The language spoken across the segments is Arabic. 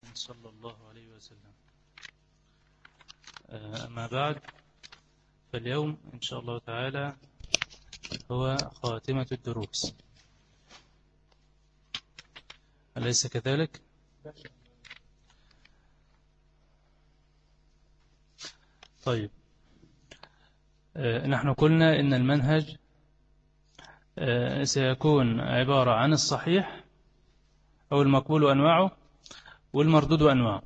صلى الله عليه وسلم. أما بعد، فاليوم إن شاء الله تعالى هو خاتمة الدروس، أليس كذلك؟ طيب، نحن قلنا إن المنهج سيكون عبارة عن الصحيح أو المقبول أنواعه والمردود أنواعه،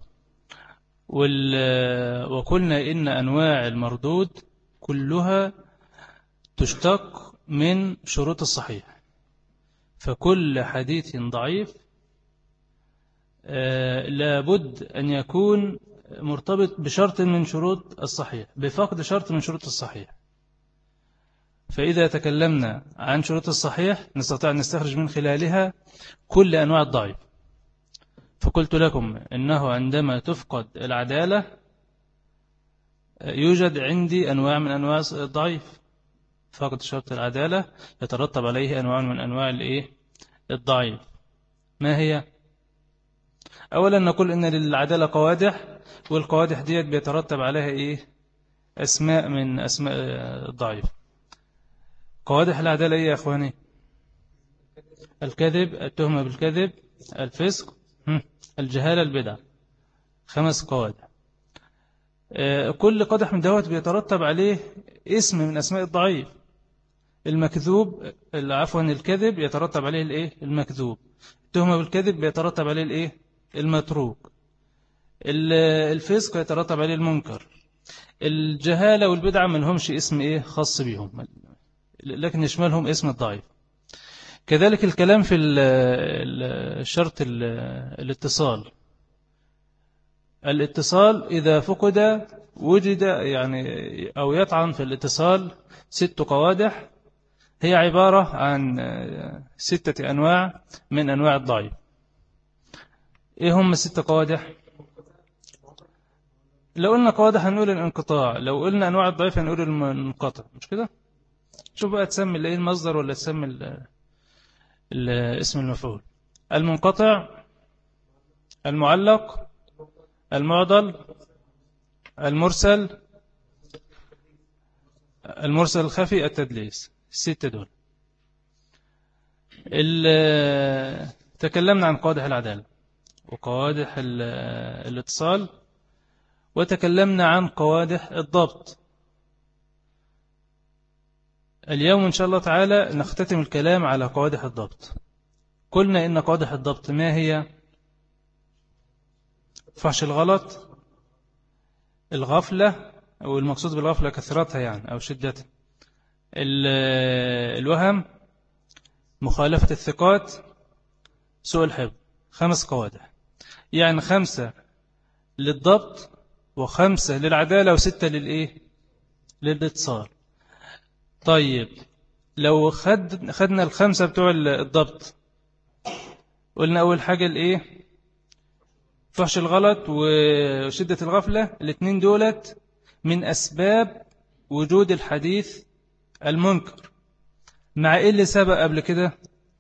وقلنا إن أنواع المردود كلها تشتق من شروط الصحيح، فكل حديث ضعيف لابد أن يكون مرتبط بشرط من شروط الصحيح، بفقد شرط من شروط الصحيح. فإذا تكلمنا عن شروط الصحيح نستطيع أن نستخرج من خلالها كل أنواع الضعيف. فقلت لكم إنه عندما تفقد العدالة يوجد عندي أنواع من أنواع الضعيف. فقد شرط العدالة يترتب عليه أنواع من أنواع الضعيف. ما هي؟ أولا نقول إن للعدالة قوادح، والقوادح ديت بيترتب عليها أسماء من أسماء الضعيف. قوادح العدالة يا أخواني؟ الكذب، التهمة بالكذب، الفسق، الجهالة، البدع. 5 قوادح. كل قدح من دوت بيترتب عليه اسم من أسماء الضعيف. المكذوب، عفوا الكذب يترتب عليه المكذوب. التهمة بالكذب بيترتب عليه المتروك. الفسق يترتب عليه المنكر. الجهالة والبدعة ما لهمش اسم خاص بهم، لكن يشملهم اسم الضعيف. كذلك الكلام في الشرط الاتصال. الاتصال إذا فقد وجد أو يطعن في الاتصال 6 قوادح، هي عبارة عن 6 أنواع من أنواع الضعيف. إيه هم 6 قوادح؟ لو قلنا قوادح هنقول الانقطاع، لو قلنا أنواع الضعيف هنقول المنقطع، مش كده؟ شوف بقى تسمي المصدر ولا تسمي اسم المفعول. المنقطع، المعلق، المعضل، المرسل الخفي، التدليس. 6 دول. تكلمنا عن قوادح العدالة وقوادح الاتصال، وتكلمنا عن قوادح الضبط. اليوم إن شاء الله تعالى نختتم الكلام على قوادح الضبط. قلنا إن قوادح الضبط ما هي؟ فحش الغلط، الغفلة، أو المقصود بالغفلة كثرتها أو شدتها، الوهم، مخالفة الثقات، سوء الحفظ. 5 قوادح، 5 للضبط و5 للعدالة و6 للاتصال. طيب، لو خدنا ال5 بتوع الضبط، قلنا أول حاجة فحش الغلط وشدة الغفلة. 2 دولت من أسباب وجود الحديث المنكر. مع اللي سبق قبل كده،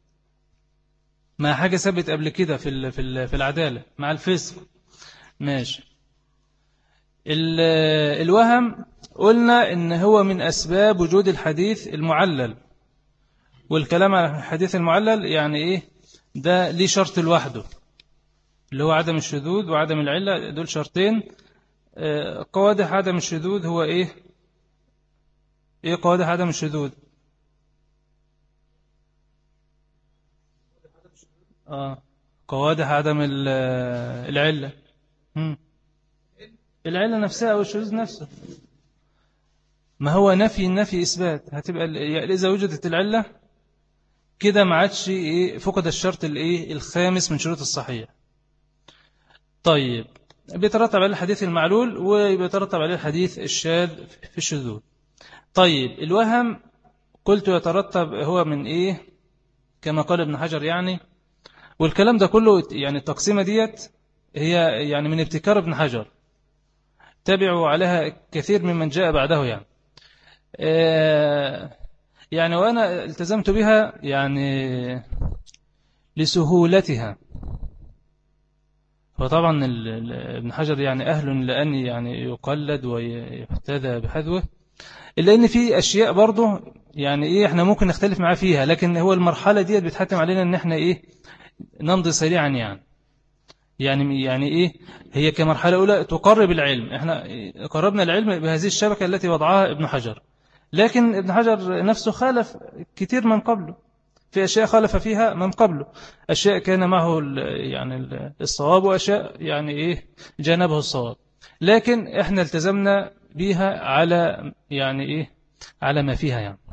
مع حاجة ثبت قبل كده في العدالة، مع الفسق. ماشي. الوهم قلنا إن هو من أسباب وجود الحديث المعلل، والكلام على الحديث المعلل ده ليه شرط لوحده، اللي هو عدم الشذوذ وعدم العلة. دول شرطين. قوادح عدم الشذوذ هو إيه قوادح عدم الشذوذ؟ قوادح عدم العلة. العلة نفسها أو الشذوذ نفسه. ما هو نفي إثبات. هتبقى إذا وجدت العلة كده ما عادش فقد الشرط الخامس من شروط الصحيح. طيب، بيترتب عليه الحديث المعلول وبيترتب عليه الحديث الشاذ في الشذوذ. طيب، الوهم قلت يترتب هو من كما قال ابن حجر والكلام ده كله التقسيمة ديت هي من ابتكار ابن حجر، تابعوا عليها كثير ممن جاء بعده وأنا التزمت بها لسهولتها. فطبعا ابن حجر يعني أهل لأن يعني يقلد ويحتذى بحذوه، إلا إن في أشياء برضه يعني إيه إحنا ممكن نختلف معاه فيها، لكن هو المرحلة دي بتحتم علينا إن إحنا إيه نمضي سريعا يعني إيه هي كمرحلة أولى تقرب العلم، إحنا قربنا العلم بهذه الشبكة التي وضعها ابن حجر، لكن ابن حجر نفسه خالف كتير من قبله في أشياء خالف فيها من قبله، أشياء كان معه يعني الصواب، وأشياء يعني إيه جانبه الصواب، لكن إحنا التزمنا بيها على يعني إيه على ما فيها يعني.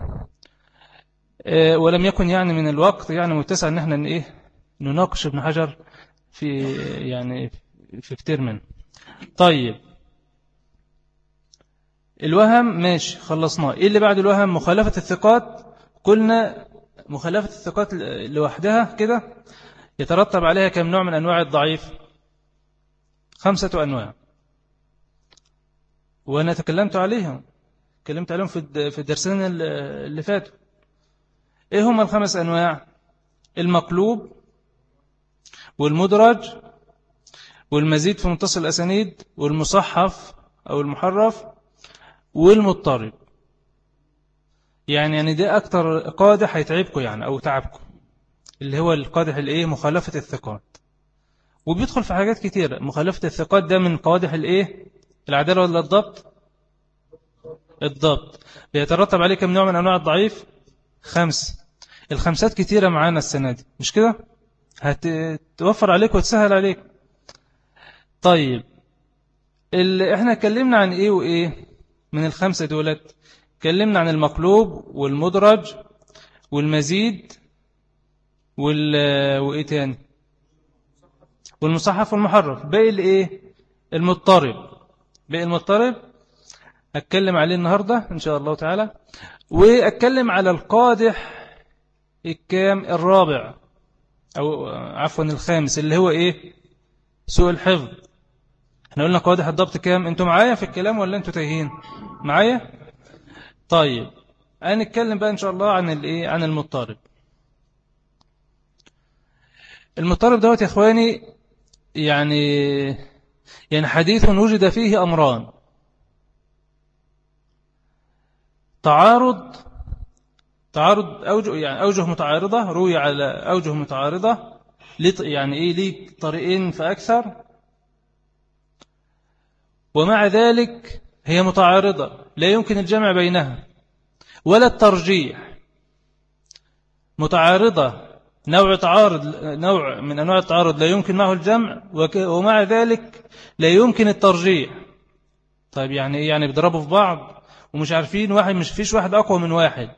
ولم يكن يعني من الوقت يعني متسع إن إحنا إيه نناقش ابن حجر في يعني في كتير منه. طيب الوهم ماشي خلصناه. إيه اللي بعد الوهم؟ مخالفة الثقات. قلنا مخالفة الثقات لوحدها كده يترتب عليها كم نوع من أنواع الضعيف؟ 5 أنواع، وأنا تكلمت عليهم في الدرسين اللي فاتوا. إيه هم ال5 أنواع؟ المقلوب والمدرج والمزيد في متصل الأسانيد والمصحف أو المحرف والمضطرب. يعني ده أكتر قادح هيتعبكم يعني أو تعبكم، اللي هو القادح الإيه مخالفة الثقات، وبيدخل في حاجات كتيرة. مخالفة الثقات ده من قوادح الإيه العدالة ولا الضبط؟ الضبط. بيترتب عليه كم نوع من أنواع الضعيف؟ 5. الخمسات كتيرة معانا السنة دي مش كده؟ هتوفر عليك وتسهل عليك. طيب احنا اتكلمنا عن ايه وايه من ال5 دولت؟ اتكلمنا عن المقلوب والمدرج والمزيد وايه تاني؟ والمصحف والمحرف. باقي الايه المضطرب. باقي المضطرب اتكلم عليه النهاردة ان شاء الله تعالى، واتكلم على القادح الكام الرابع او عفوا ال5 اللي هو ايه سوء الحفظ. احنا قلنا قوادح الضبط كام؟ انتوا معايا في الكلام ولا انتوا تايهين معايا؟ طيب هنتكلم بقى ان شاء الله عن الايه عن المضطرب. المضطرب دوت يا اخواني يعني حديث وجد فيه امران: تعارض اوجه، يعني اوجه متعارضه، روي على اوجه متعارضه يعني ايه ليه طريقين فاكثر، ومع ذلك هي متعارضة لا يمكن الجمع بينها ولا الترجيح. متعارضة نوع من أنواع التعارض لا يمكن معه الجمع، ومع ذلك لا يمكن الترجيح. طيب يعني إيه؟ يعني بيضربوا في بعض ومش عارفين واحد، مش فيش واحد أقوى من واحد،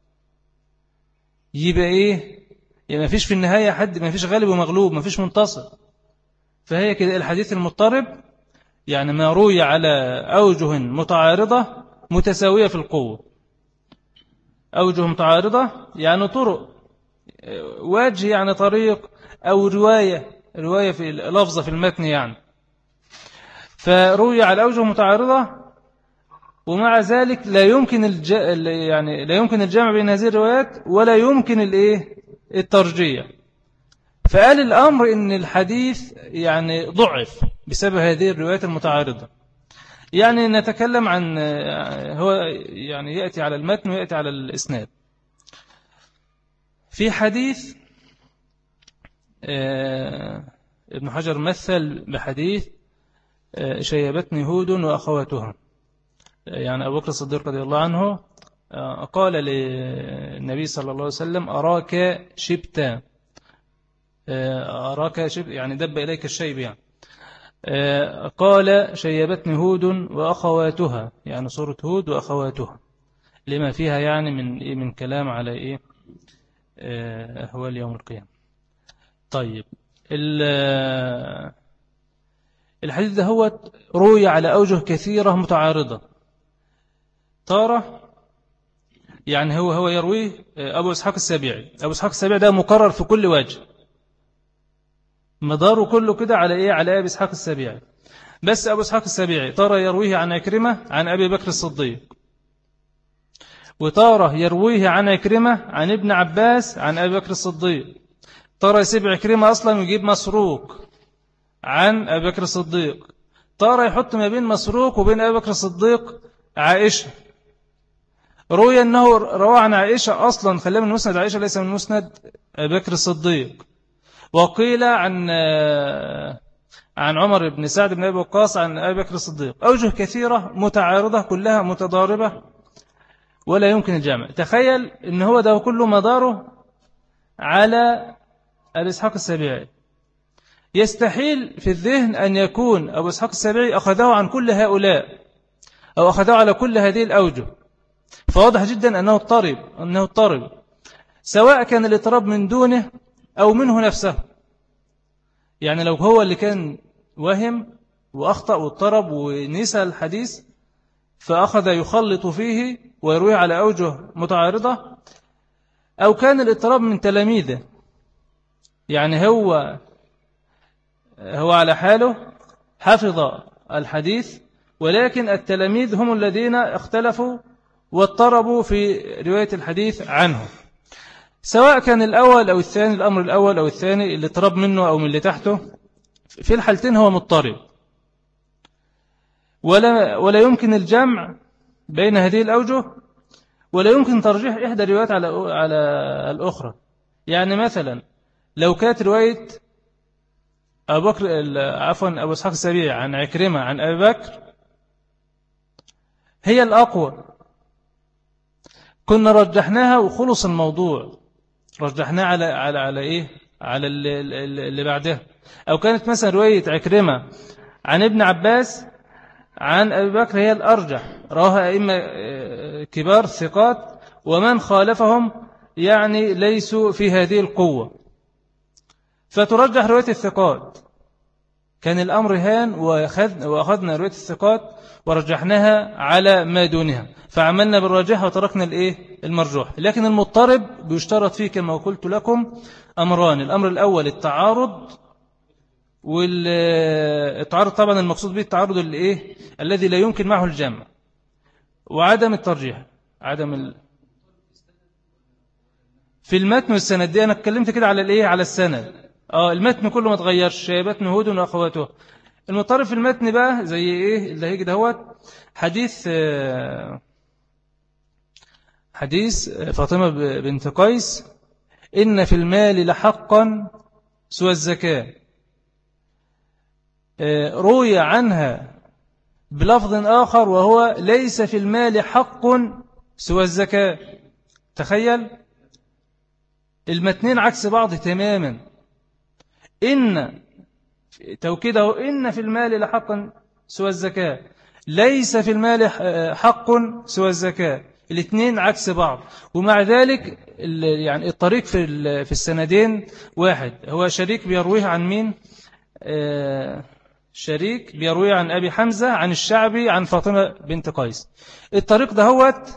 يبقى إيه؟ يعني ما فيش في النهاية حد، ما فيش غالب ومغلوب، ما فيش منتصر. فهي كده الحديث المضطرب يعني ما روي على أوجه متعارضة متساوية في القوة. أوجه متعارضة يعني طرق، وجه يعني طريق، أو رواية في لفظة في المتن يعني، فروي على أوجه متعارضة، ومع ذلك لا يمكن لا يمكن الجمع بين هذه الروايات ولا يمكن الترجيح. فقال الأمر إن الحديث يعني ضعف بسبب هذه الروايات المتعارضة. يعني نتكلم عن هو يعني يأتي على المتن ويأتي على الإسناد. في حديث ابن حجر مثل بحديث شيبتني هود وأخواتها. يعني أبو بكر الصديق رضي الله عنه قال للنبي صلى الله عليه وسلم: أراك شبتا، أراك شب يعني دب إليك الشيب يعني. قال: شيبتني هود وأخواتها، يعني صورة هود وأخواتها، لما فيها يعني من كلام على إيه أهوال يوم القيامة. طيب الحديث ده هو روي على أوجه كثيرة متعارضة. تارة يعني هو يرويه أبو إسحاق السبيعي. أبو إسحاق السبيعي ده مقرر في كل وجه، مداره كله كده على إيه؟ على أبي إسحاق السبيعي. بس أبو إسحاق السبيعي تارة يرويه عن عكرمة عن أبي بكر الصديق، وتارة يرويه عن عكرمة عن ابن عباس عن أبي بكر الصديق. تارة يسيب عكرمة أصلا ويجيب مسروق عن أبي بكر الصديق، ترى يحط ما بين مسروق وبين أبي بكر الصديق عائشة. روي أنه روى عن عائشة أصلا، خلاه من مسند عائشة ليس من مسند أبي بكر الصديق. وقيل عن عمر بن سعد بن أبي وقاص عن أبي بكر الصديق. أوجه كثيرة متعارضة كلها متضاربة ولا يمكن الجمع. تخيل أن هو ده كله مداره على الإسحاق السبيعي. يستحيل في الذهن أن يكون أبو إسحاق السبيعي أخذه عن كل هؤلاء أو أخذه على كل هذه الأوجه. فواضح جدا أنه اضطرب سواء كان الاضطراب من دونه أو منه نفسه. يعني لو هو اللي كان وهم وأخطأ واضطرب ونسى الحديث فأخذ يخلط فيه ويرويه على أوجه متعارضة، أو كان الاضطراب من تلاميذه، يعني هو على حاله حفظ الحديث ولكن التلاميذ هم الذين اختلفوا واضطربوا في رواية الحديث عنه. سواء كان الأول أو الثاني، الأمر الأول أو الثاني، اللي اضطرب منه أو من اللي تحته، في الحالتين هو مضطرب، ولا يمكن الجمع بين هذه الأوجه، ولا يمكن ترجيح إحدى الروايات على الأخرى. يعني مثلا لو كانت رواية أبو إسحاق السبيعي عن عكرمة عن أبي بكر هي الأقوى، كنا رجحناها وخلص الموضوع، رجحناها على إيه، على اللي بعدها. أو كانت مثلا رواية عكرمة عن ابن عباس عن أبي بكر هي الأرجح، رواها أئمة كبار ثقات، ومن خالفهم يعني ليسوا في هذه القوة، فترجح رواية الثقات. كان الأمر هان وأخذنا رواية الثقات ورجحناها على ما دونها، فعملنا بالراجح وتركنا المرجوح. لكن المضطرب بيشترط فيه كما قلت لكم أمران: الأمر الأول التعارض، والتعارض طبعا المقصود به التعارض الذي لا يمكن معه الجمع، وعدم الترجيح، في المتن والسند. دي أنا اتكلمت كده على السند. المتن كله ما تغيرش، متن هود وأخواته. المضطرب في المتن بقى زي اللي هيجي دهوت حديث فاطمة بنت قيس: إن في المال لحقا سوى الزكاة. روي عنها بلفظ آخر وهو: ليس في المال حق سوى الزكاة. تخيل المتنين عكس بعض تماما. إن توكيده إن في المال لحقا سوى الزكاة، ليس في المال حق سوى الزكاة، الاثنين عكس بعض. ومع ذلك يعني الطريق في السندين واحد. هو شريك بيرويه عن مين؟ شريك بيرويه عن أبي حمزة عن الشعبي عن فاطمة بنت قيس. الطريق ده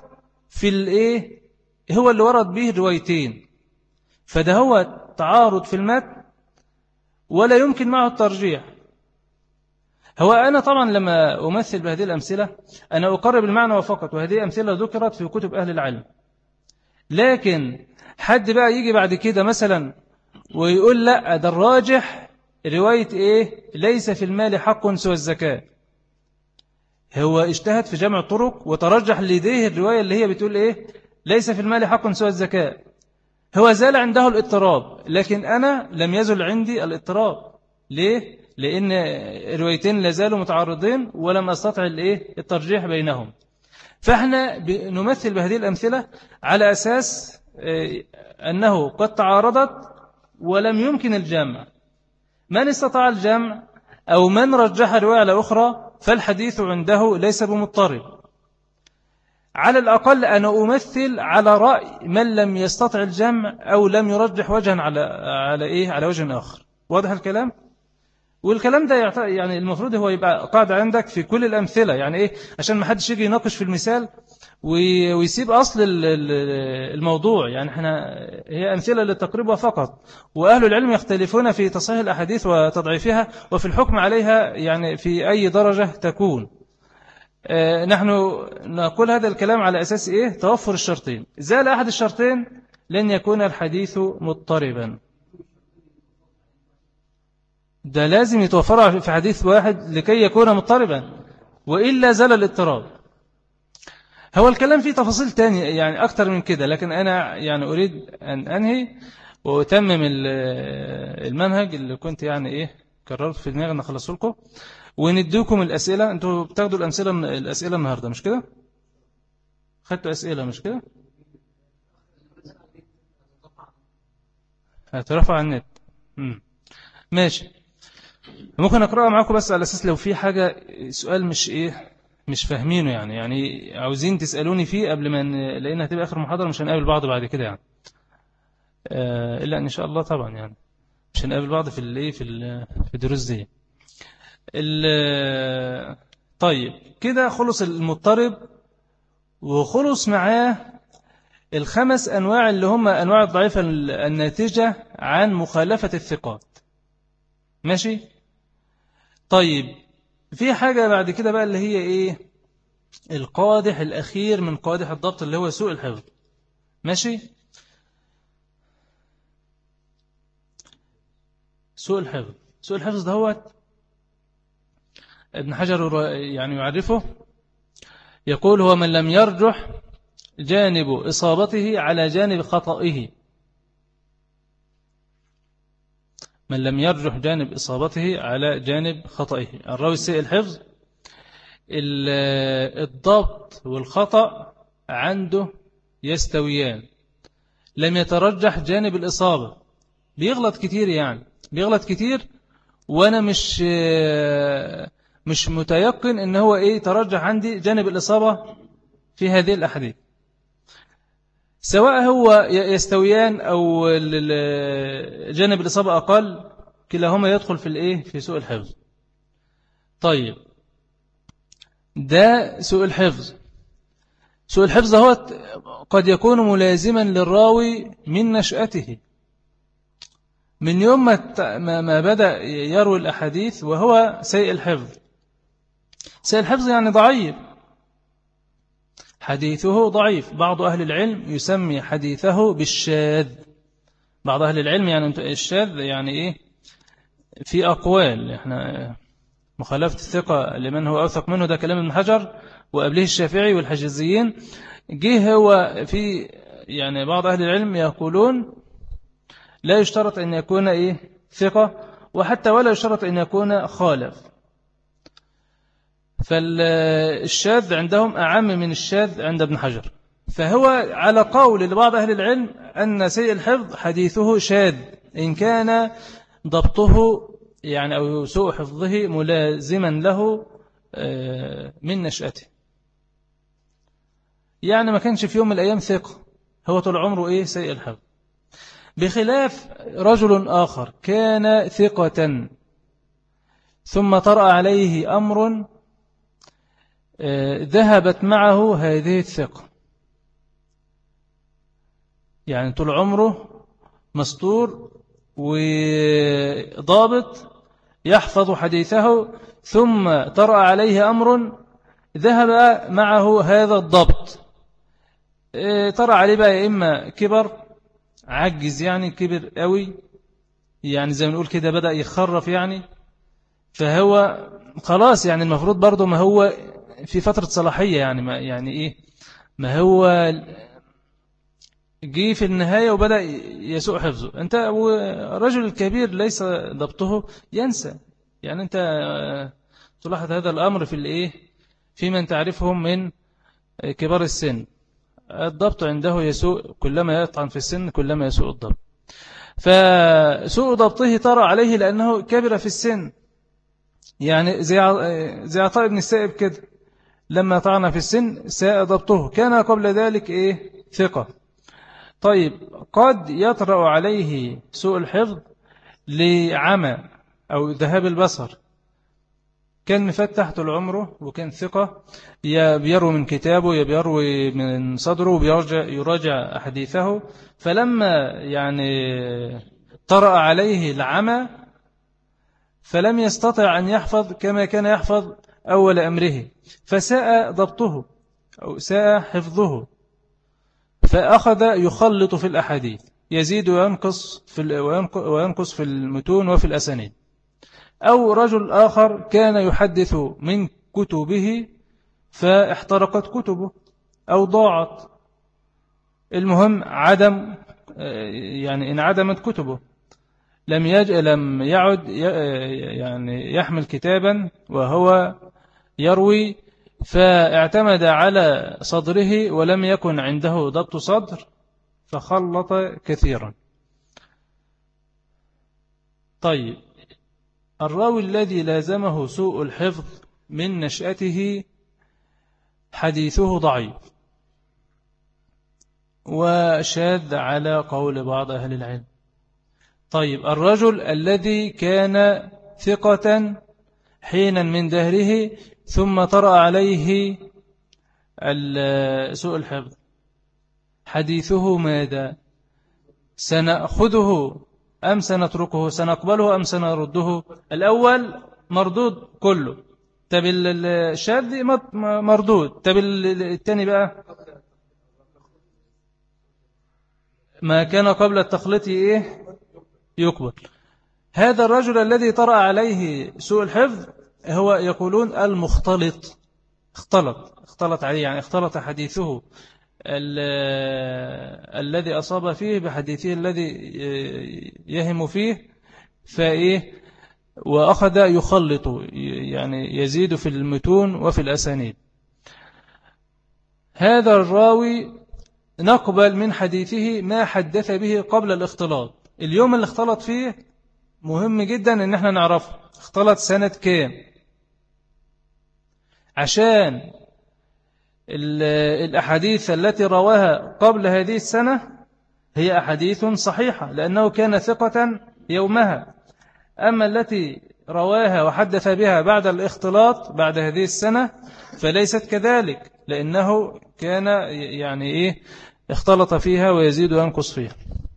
هو اللي ورد به الروايتين، فده هو تعارض في المتن ولا يمكن معه الترجيح. هو أنا طبعا لما أمثل بهذه الأمثلة أنا أقرب المعنى وفقط، وهذه أمثلة ذكرت في كتب أهل العلم. لكن حد بقى يجي بعد كده مثلا ويقول لا ده الراجح رواية ليس في المال حق سوى الزكاة، هو اجتهد في جمع طرق وترجح لديه الرواية اللي هي بتقول ليس في المال حق سوى الزكاة. هو زال عنده الاضطراب، لكن أنا لم يزل عندي الاضطراب. ليه؟ لأن الروايتين لازالوا متعارضين ولم أستطع الترجيح بينهم. فإحنا نمثل بهذه الأمثلة على أساس أنه قد تعارضت ولم يمكن الجمع. من استطاع الجمع أو من رجح رواية على أخرى فالحديث عنده ليس بمضطرب. على الأقل أنا أمثل على رأي من لم يستطع الجمع أو لم يرجح وجها على وجه آخر. واضح الكلام؟ والكلام ده يعني المفروض هو يبقى قاعدة عندك في كل الأمثلة. يعني عشان ما حدش يجي يناقش في المثال ويسيب أصل الموضوع. يعني هي أمثلة للتقريب فقط، وأهل العلم يختلفون في تصحيح الأحاديث وتضعيفها وفي الحكم عليها يعني في أي درجة تكون. نحن نقول هذا الكلام على أساس توفر الشرطين. زال أحد الشرطين لن يكون الحديث مضطربا. ده لازم يتوفر في حديث واحد لكي يكون مضطربا، وإلا زال الاضطراب. هو الكلام فيه تفاصيل تانية يعني أكتر من كده، لكن أنا يعني أريد أن أنهي وأتمم المنهج اللي كنت يعني إيه قررت في دماغي أن أخلصه لكم، ونديكم الأسئلة. أنتوا بتاخدوا الأسئلة النهاردة مش كده؟ خدتوا أسئلة مش كده؟ هترفع على النت. ماشي، ممكن أقرأها معاكم بس على أساس لو في حاجة سؤال مش فاهمينه يعني عاوزين تسألوني فيه قبل ما لأن هتبقى آخر محاضرة، مش هنقابل بعض بعد كده يعني إلا إن شاء الله طبعا يعني مش هنقابل بعض في الدروس دي. طيب كده خلص المضطرب، وخلص معاه الخمس أنواع اللي هم أنواع الضعيفة الناتجة عن مخالفة الثقات. ماشي. طيب في حاجة بعد كده بقى اللي هي إيه القادح الأخير من قادح الضبط اللي هو سوء الحفظ. ماشي. سوء الحفظ ده هو ابن حجر يعني يعرفه، يقول هو من لم يرجح جانب إصابته على جانب خطئه. من لم يرجح جانب إصابته على جانب خطئه. الراوي سيء الحفظ الضبط والخطأ عنده يستويان، لم يترجح جانب الإصابة، بيغلط كتير يعني بيغلط كتير، وأنا مش متيقن إن هو إيه ترجح عندي جانب الإصابة في هذه الأحاديث، سواء هو يستويان أو جانب الإصابة أقل، كلاهما يدخل في سوء الحفظ. طيب ده سوء الحفظ. سوء الحفظ هو قد يكون ملازما للراوي من نشأته، من يوم ما بدأ يروي الأحاديث وهو سيء الحفظ. سيء الحفظ يعني ضعيف، حديثه ضعيف. بعض أهل العلم يسمي حديثه بالشاذ. بعض أهل العلم يعني الشاذ يعني إيه في أقوال، إحنا مخالفة الثقة لمن هو أوثق منه، ده كلام ابن حجر وقبله الشافعي والحجازيين. جه هو في يعني بعض أهل العلم يقولون لا يشترط أن يكون ثقة، وحتى ولا يشترط أن يكون خالف. فالشاذ عندهم أعم من الشاذ عند ابن حجر. فهو على قول لبعض أهل العلم أن سيء الحفظ حديثه شاذ إن كان ضبطه يعني أو سوء حفظه ملازما له من نشأته، يعني ما كانش في يوم من الأيام ثقة، هو طول عمره سيء الحفظ. بخلاف رجل آخر كان ثقة ثم طرأ عليه أمر ذهبت معه هذه الثقة، يعني طول عمره مستور وضابط يحفظ حديثه، ثم طرأ عليه أمر ذهب معه هذا الضبط. طرأ عليه بقى إما كبر، عجز يعني كبر قوي، يعني زي ما نقول كده بدأ يخرف يعني، فهو خلاص يعني المفروض برضه ما هو في فترة صلاحية يعني ما هو جي في النهاية وبدأ يسوء حفظه. أنت والرجل الكبير ليس ضبطه ينسى، يعني أنت تلاحظ هذا الأمر في من تعرفهم من كبار السن، الضبط عنده يسوء، كلما يطعن في السن كلما يسوء الضبط. فسوء ضبطه طرأ عليه لأنه كبر في السن، يعني زي عطاء بن السائب كده، لما طعن في السن ساء ضبطه، كان قبل ذلك ثقة. طيب قد يطرأ عليه سوء الحفظ لعمى أو ذهاب البصر، كان مفتح طول عمره وكان ثقة، بيروي من كتابه بيروي من صدره ويراجع أحاديثه، فلما يعني طرأ عليه العمى فلم يستطع أن يحفظ كما كان يحفظ أول أمره، فساء ضبطه أو ساء حفظه، فأخذ يخلط في الأحاديث، يزيد وينقص في المتون وفي الأسانيد. أو رجل آخر كان يحدث من كتبه فاحترقت كتبه أو ضاعت، المهم عدم يعني انعدمت كتبه، لم يعد يعني يحمل كتابا وهو يروي، فاعتمد على صدره ولم يكن عنده ضبط صدر فخلط كثيرا. طيب الراوي الذي لازمه سوء الحفظ من نشأته حديثه ضعيف وشاذ على قول بعض أهل العلم. طيب الرجل الذي كان ثقة حينا من دهره ثم طرأ عليه سوء الحفظ حديثه ماذا؟ سنأخذه أم سنتركه؟ سنقبله أم سنرده؟ الأول مردود كله، طب الشاذ مردود، طب الثاني بقى ما كان قبل التخليط إيه؟ يقبل. هذا الرجل الذي طرأ عليه سوء الحفظ هو يقولون المختلط، اختلط عليه، يعني اختلط حديثه الذي أصاب فيه بحديثه الذي يهم فيه فإيه، وأخذ يخلط يعني يزيد في المتون وفي الأسانيد. هذا الراوي نقبل من حديثه ما حدث به قبل الاختلاط. اليوم اللي اختلط فيه مهم جدا ان احنا نعرفه اختلط سنة كام، عشان الأحاديث التي رواها قبل هذه السنة هي أحاديث صحيحة لأنه كان ثقة يومها. أما التي رواها وحدث بها بعد الاختلاط بعد هذه السنة فليست كذلك، لأنه كان يعني إيه اختلط فيها ويزيد وينقص فيها.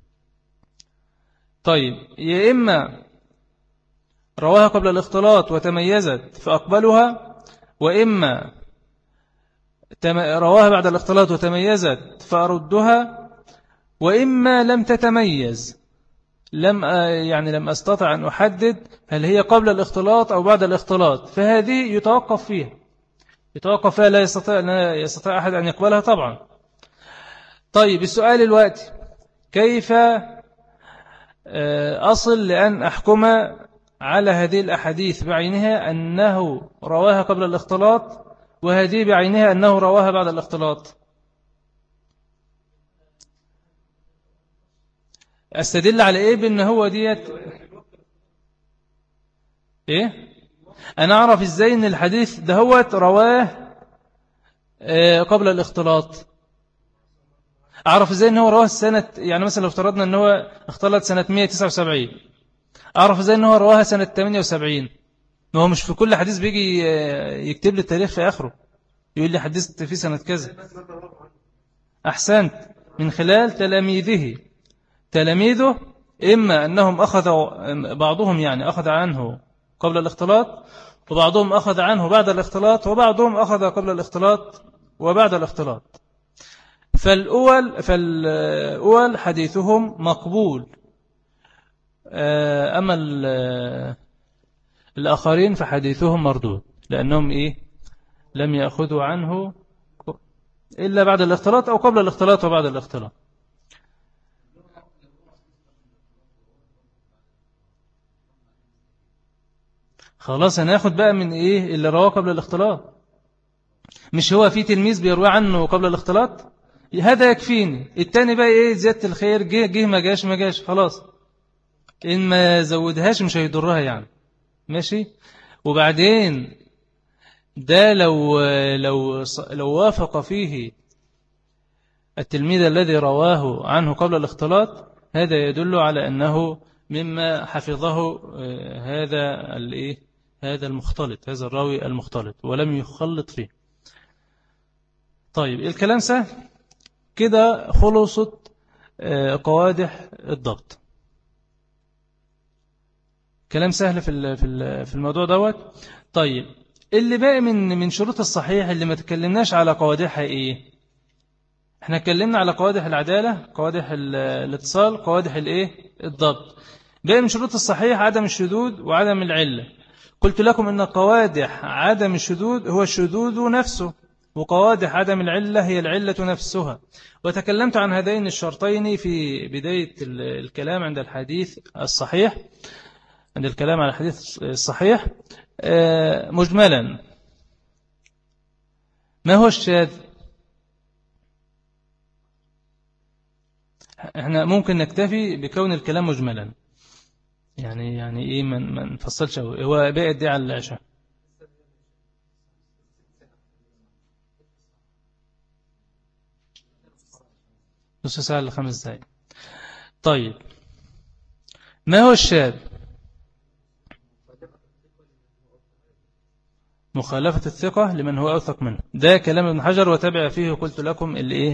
طيب يا إما رواها قبل الاختلاط وتميزت فأقبلها، وإما رواها بعد الاختلاط وتميزت فأردها، وإما لم تتميز لم أستطع أن أحدد هل هي قبل الاختلاط أو بعد الاختلاط، فهذه يتوقف فيها لا يستطيع أحد أن يقبلها طبعا. طيب السؤال الوقت كيف أصل لأن أحكم على هذه الأحاديث بعينها أنه رواها قبل الاختلاط وهذه بعينها أنه رواها بعد الاختلاط؟ أستدل على إيه بأن هو ديت إيه؟ أنا أعرف إزاي أن الحديث ده هو رواه قبل الاختلاط؟ أعرف إزاي أنه رواه السنة، يعني مثلا لو افترضنا أنه اختلط سنة 179 أعرف إزاي أنه رواها سنة 78؟ ما هو مش في كل حديث بيجي يكتب لي التاريخ في آخره يقول لي حدثت في سنة كذا. أحسنت، من خلال تلاميذه إما أنهم أخذوا بعضهم يعني أخذ عنه قبل الاختلاط، وبعضهم أخذ عنه بعد الاختلاط، وبعضهم أخذ قبل الاختلاط وبعد الاختلاط. فالأول حديثهم مقبول، أما الآخرين فحديثهم مردود لأنهم إيه لم يأخذوا عنه إلا بعد الاختلاط أو قبل الاختلاط وبعد الاختلاط. خلاص هناخد بقى من إيه اللي رواه قبل الاختلاط، مش هو في تلميذ بيروي عنه قبل الاختلاط هذا يكفيني، التاني بقى إيه زيادة الخير جه ما جاش خلاص، إن ما زودهاش مش هيضرها يعني ماشي. وبعدين ده لو وافق فيه التلميذ الذي رواه عنه قبل الاختلاط هذا يدل على أنه مما حفظه هذا المختلط، هذا الراوي المختلط ولم يخلط فيه. طيب الكلام سهل كده، خلصت قوادح الضبط. كلام سهل في الموضوع دوت. طيب اللي باقي من شروط الصحيح اللي ما تكلمناش على قوادحها ايه؟ احنا اتكلمنا على قوادح العدالة، قوادح الاتصال، قوادح الضبط. باقي من شروط الصحيح عدم الشذوذ وعدم العلة. قلت لكم إن قوادح عدم الشذوذ هو الشذوذ نفسه، وقوادح عدم العلة هي العلة نفسها. وتكلمت عن هذين الشرطين في بداية الكلام عند الحديث الصحيح، عند الكلام على الحديث الصحيح مجملا. ما هو الشاذ؟ احنا ممكن نكتفي بكون الكلام مجملا، يعني ايه ما نفصلش قوي. هو باقي قد ايه على العشاء؟ نص ساعة ل5 دقائق. طيب ما هو الشاذ؟ مخالفة الثقة لمن هو أوثق منه. ده كلام ابن حجر وتابع فيه، وقلت لكم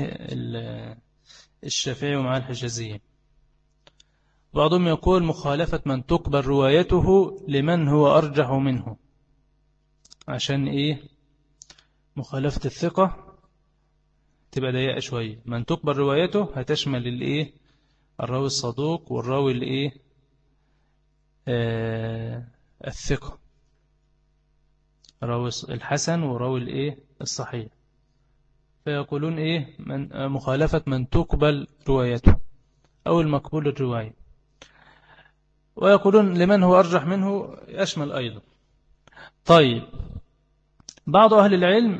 الشافعي ومع الحجازيين. بعضهم يقول مخالفة من تقبل روايته لمن هو أرجح منه. عشان إيه؟ مخالفة الثقة تبقى ضيقة شوية. من تقبل روايته هتشمل الإيه؟ الراوي الصدوق والراوي الإيه؟ الثقة، راوي الحسن وراوي الإيه؟ الصحيح. فيقولون إيه؟ مخالفة من تقبل روايته أو المقبول الرواية. ويقولون لمن هو أرجح منه يشمل أيضا. طيب بعض أهل العلم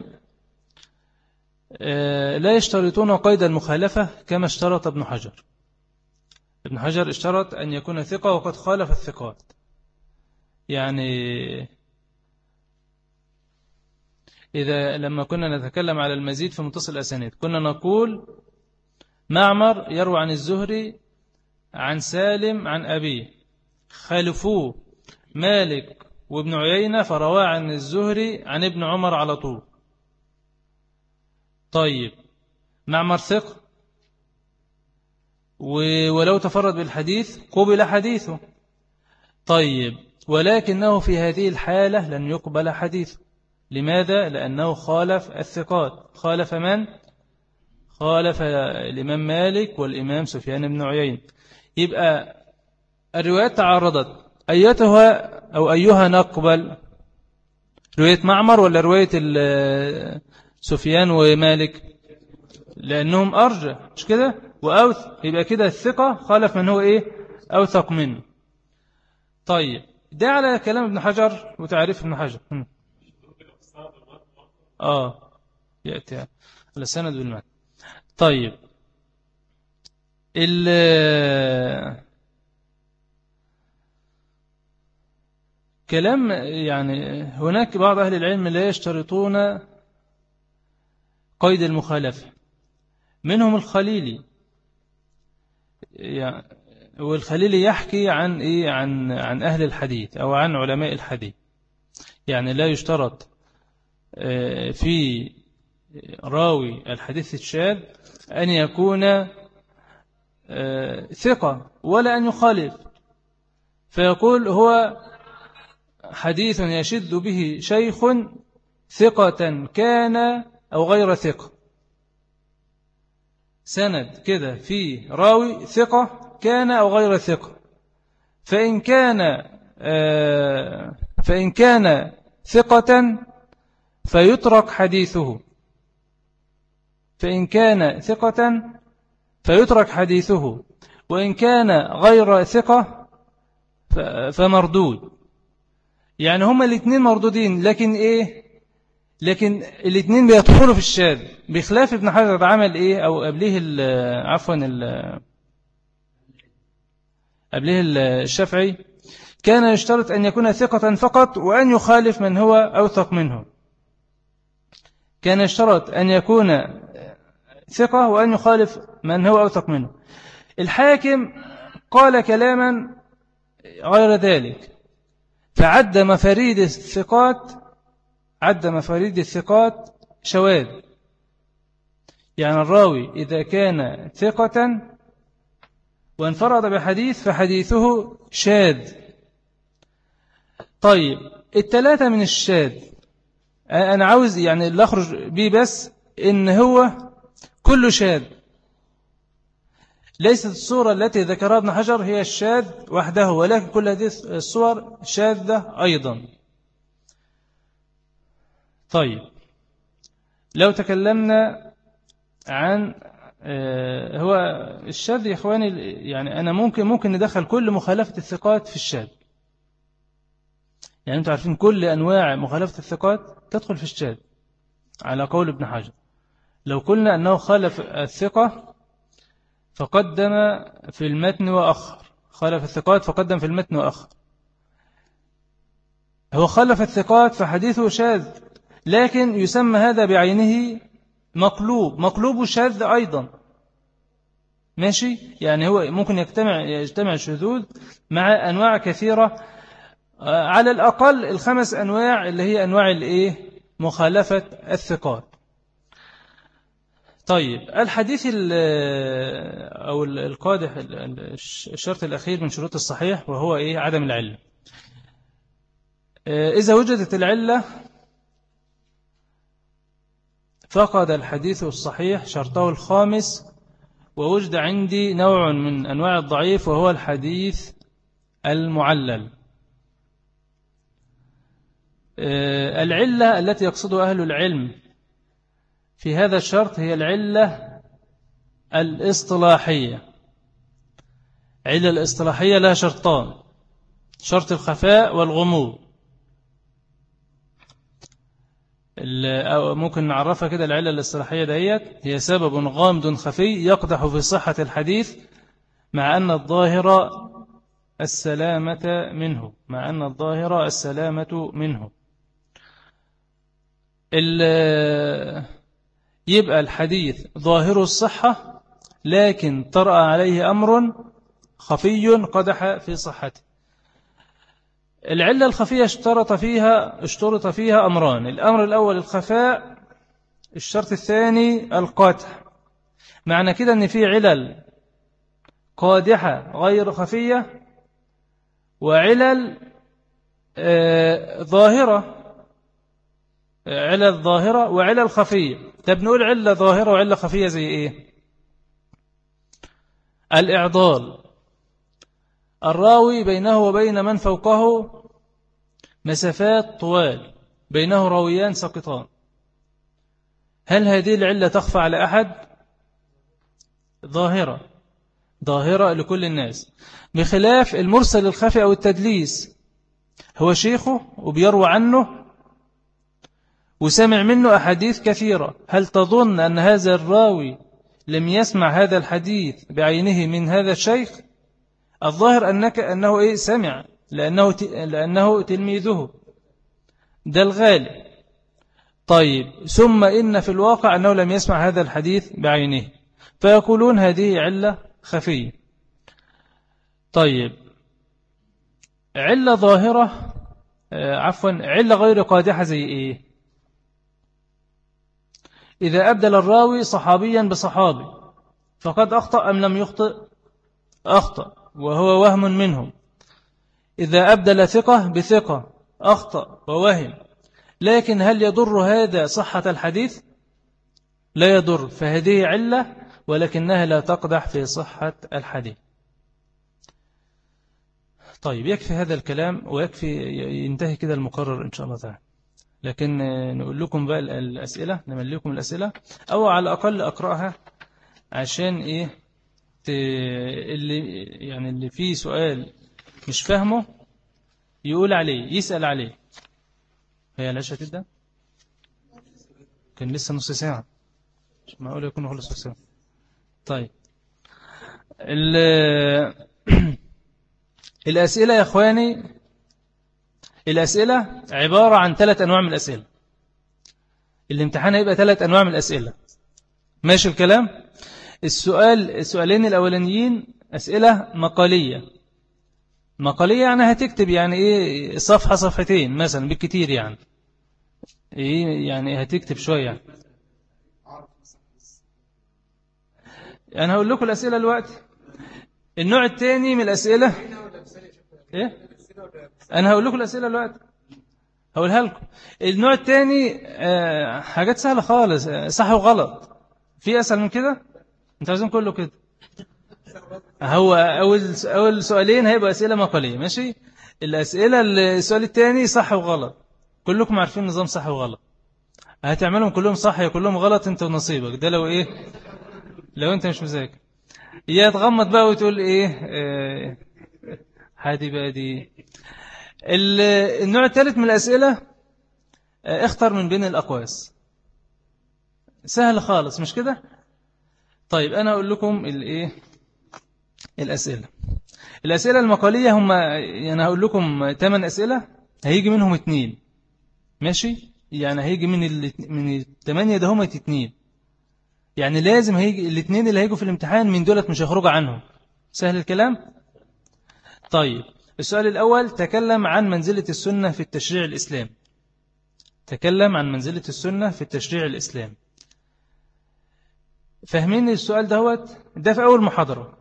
لا يشترطون قيد المخالفة كما اشترط ابن حجر. ابن حجر اشترط أن يكون ثقة وقد خالف الثقات. يعني إذا لما كنا نتكلم على المزيد في متصل الأسانيد كنا نقول معمر يروي عن الزهري عن سالم عن أبيه، خالفوه مالك وابن عيينة فروى عن الزهري عن ابن عمر على طول. طيب معمر ثقة ولو تفرد بالحديث قبل حديثه. طيب ولكنه في هذه الحالة لن يقبل حديثه. لماذا؟ لأنه خالف الثقات. خالف من؟ خالف الإمام مالك والإمام سفيان بن عيينة. يبقى الروايات تعارضت، أيتها أو أيها نقبل؟ رواية معمر ولا رواية سفيان ومالك؟ لأنهم أرجح مش كده وأوثق. يبقى كده الثقة خالف من هو إيه؟ أوثق منه. طيب ده على كلام ابن حجر وتعريف ابن حجر. يأتي على السند بالمعنى. طيب كلام يعني هناك بعض أهل العلم لا يشترطون قيد المخالفة، منهم الخليلي. والخليلي يحكي عن إيه؟ عن أهل الحديث أو عن علماء الحديث. يعني لا يشترط في راوي الحديث الشاذ أن يكون ثقة ولا أن يخالف، فيقول هو حديث يشد به شيخ ثقة كان أو غير ثقة. سند كده في راوي ثقة كان أو غير ثقة، فإن كان ثقة فيترك حديثه، فإن كان ثقة فيترك حديثه، وإن كان غير ثقة فمردود. يعني هما الاثنين مردودين، لكن إيه؟ لكن الاثنين بيدخلوا في الشاذ، بخلاف ابن حجر عمل إيه؟ أو قبله الشافعي كان يشترط أن يكون ثقة فقط وأن يخالف من هو أوثق منه. كان يشترط أن يكون ثقة وأن يخالف من هو أوثق منه. الحاكم قال كلاما غير ذلك، فعد مفاريد الثقات شواذ. يعني الراوي إذا كان ثقة وانفرد بحديث فحديثه شاذ. طيب 3 من الشاذ أنا عاوز يعني اللي أخرج بيه بس إن هو كله شاذ. ليست الصورة التي ذكرها ابن حجر هي الشاذ وحده، ولكن كل هذه الصور شاذة أيضا. طيب لو تكلمنا عن هو الشاذ يا إخواني، يعني أنا ممكن ندخل كل مخالفة الثقات في الشاذ. يعني أنتم عارفين كل أنواع مخالفة الثقات تدخل في الشاذ على قول ابن حجر. لو قلنا أنه خالف الثقة فقدم في المتن وأخر، خالف الثقات فقدم في المتن وأخر، هو خالف الثقات فحديثه شاذ، لكن يسمى هذا بعينه مقلوب شاذ أيضا. ماشي، يعني هو ممكن يجتمع الشذوذ مع أنواع كثيرة، على الأقل الخمس أنواع اللي هي أنواع مخالفة الثقات. طيب الحديث أو القادح الشرط الأخير من شروط الصحيح وهو عدم العلة. إذا وجدت العلة فقد الحديث الصحيح شرطه الخامس، ووجد عندي نوع من أنواع الضعيف وهو الحديث المعلل. العلة التي يقصدها أهل العلم في هذا الشرط هي العلة الاصطلاحية. علة الاصطلاحية لها شرطان: شرط الخفاء والغموض. أو ممكن نعرفها كده، العلة الاصطلاحية ديت هي سبب غامض خفي يقدح في صحة الحديث مع أن الظاهر السلامة منه. يبقى الحديث ظاهر الصحة لكن طرأ عليه أمر خفي قدح في صحته. العلة الخفية اشترط فيها أمران: الأمر الأول الخفاء، الشرط الثاني القدح. معنى كده أن في علل قادحة غير خفية وعلل ظاهرة وعلل خفية. طب نقول علة ظاهرة وعلة خفية زي إيه؟ الإعضال، الراوي بينه وبين من فوقه مسافات طوال، بينه راويان سقطان. هل هذه العلة تخفى على أحد؟ ظاهرة لكل الناس، بخلاف المرسل الخفي أو التدليس. هو شيخه وبيروى عنه وسمع منه أحاديث كثيرة، هل تظن أن هذا الراوي لم يسمع هذا الحديث بعينه من هذا الشيخ؟ الظاهر أنه سمع، لأنه تلميذه، ده الغالب. طيب ثم إن في الواقع أنه لم يسمع هذا الحديث بعينه، فيقولون هذه علة خفية. طيب علة ظاهرة علة غير قادحة زي إيه؟ إذا أبدل الراوي صحابيا بصحابي فقد أخطأ أم لم يخطئ؟ أخطأ وهو وهم منهم. إذا أبدل ثقة بثقة أخطأ ووهم، لكن هل يضر هذا صحة الحديث؟ لا يضر، فهذه علة ولكنها لا تقدح في صحة الحديث. طيب يكفي هذا الكلام ويكفي ينتهي كده المقرر إن شاء الله تعالى. لكن نقول لكم بقى الأسئلة، نمليكم الأسئلة أو على الأقل أقرأها عشان اللي فيه سؤال مش فاهمه يقول عليه، يسأل عليه. هي لاش هتبدأ؟ كان لسه نص ساعة، مش معقول يكون خلص نص ساعة. طيب الأسئلة يا إخواني، الأسئلة عبارة عن 3 أنواع من الأسئلة. الامتحان هيبقى 3 أنواع من الأسئلة، ماشي الكلام؟ السؤالين الأولانيين أسئلة مقالية يعني هتكتب يعني صفحة صفحتين مثلا بالكتير، يعني هتكتب شوية. أنا هقول لكم الأسئلة الوقت. النوع الثاني من الأسئلة أنا هقول لكم الأسئلة الوقت، هقولها لكم. النوع الثاني حاجات سهلة خالص، صح وغلط، في أسهل من كده؟ انت عايزين كله كده. هو أول سؤالين هيبقى أسئلة مقالية ماشي. السؤال الثاني صح وغلط، كلكم عارفين نظام صح وغلط، هتعملهم كلهم صح يا كلهم غلط، انت ونصيبك ده لو ايه، لو انت مش مذاكر. يا تغمض بقى وتقول ايه هادي بقى دي. النوع الثالث من الأسئلة اختر من بين الأقواس، سهل خالص مش كده. طيب أنا أقول لكم الإيه الأسئلة المقالية هم، يعني هقول لكم 8 أسئلة، هيجي منهم 2 ماشي، يعني هيجي من 8 ده هم 2، يعني لازم هيجي 2 اللي هيجوا في الامتحان من دولت مش هيخرجوا عنهم. سهل الكلام. طيب السؤال الأول، تكلم عن منزلة السنة في التشريع الإسلامي. تكلم عن منزلة السنة في التشريع الإسلامي. فاهمين السؤال ده في أول محاضرة.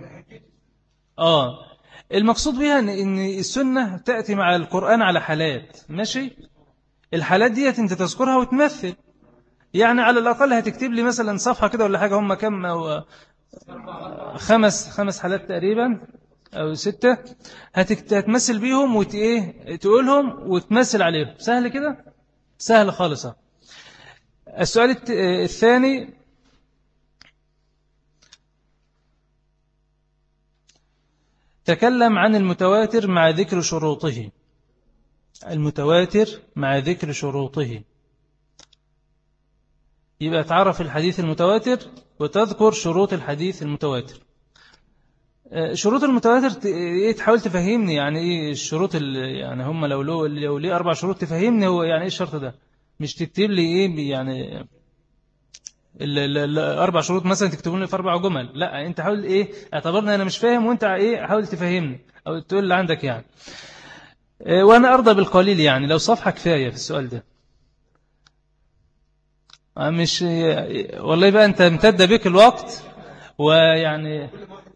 المقصود بها إن السنة تأتي مع القرآن على حالات ماشي. الحالات دي أنت تذكرها وتمثل، يعني على الأقل هتكتب لي مثلا صفحة كده ولا حاجة، هم كم أو 5 حالات تقريبا أو 6، هتمثل بيهم تقولهم وتمثل عليهم. سهل كده، سهل خالص. السؤال الثاني، تكلم عن المتواتر مع ذكر شروطه. المتواتر مع ذكر شروطه، يبقى تعرف الحديث المتواتر وتذكر شروط الحديث المتواتر. شروط المتواتر تحاول تفهمني يعني ايه الشروط، يعني هم لو ليه 4 شروط تفهمني هو يعني ايه الشرط ده، مش تكتب لي ايه يعني 4 شروط مثلا تكتبون لي في 4 جمل، لا انت حاول اعتبرني انا مش فاهم وانت حاول تفهمني او تقول اللي عندك يعني. وانا ارضى بالقليل، يعني لو صفحة كفاية في السؤال ده. مش والله بقى انت امتد بك الوقت ويعني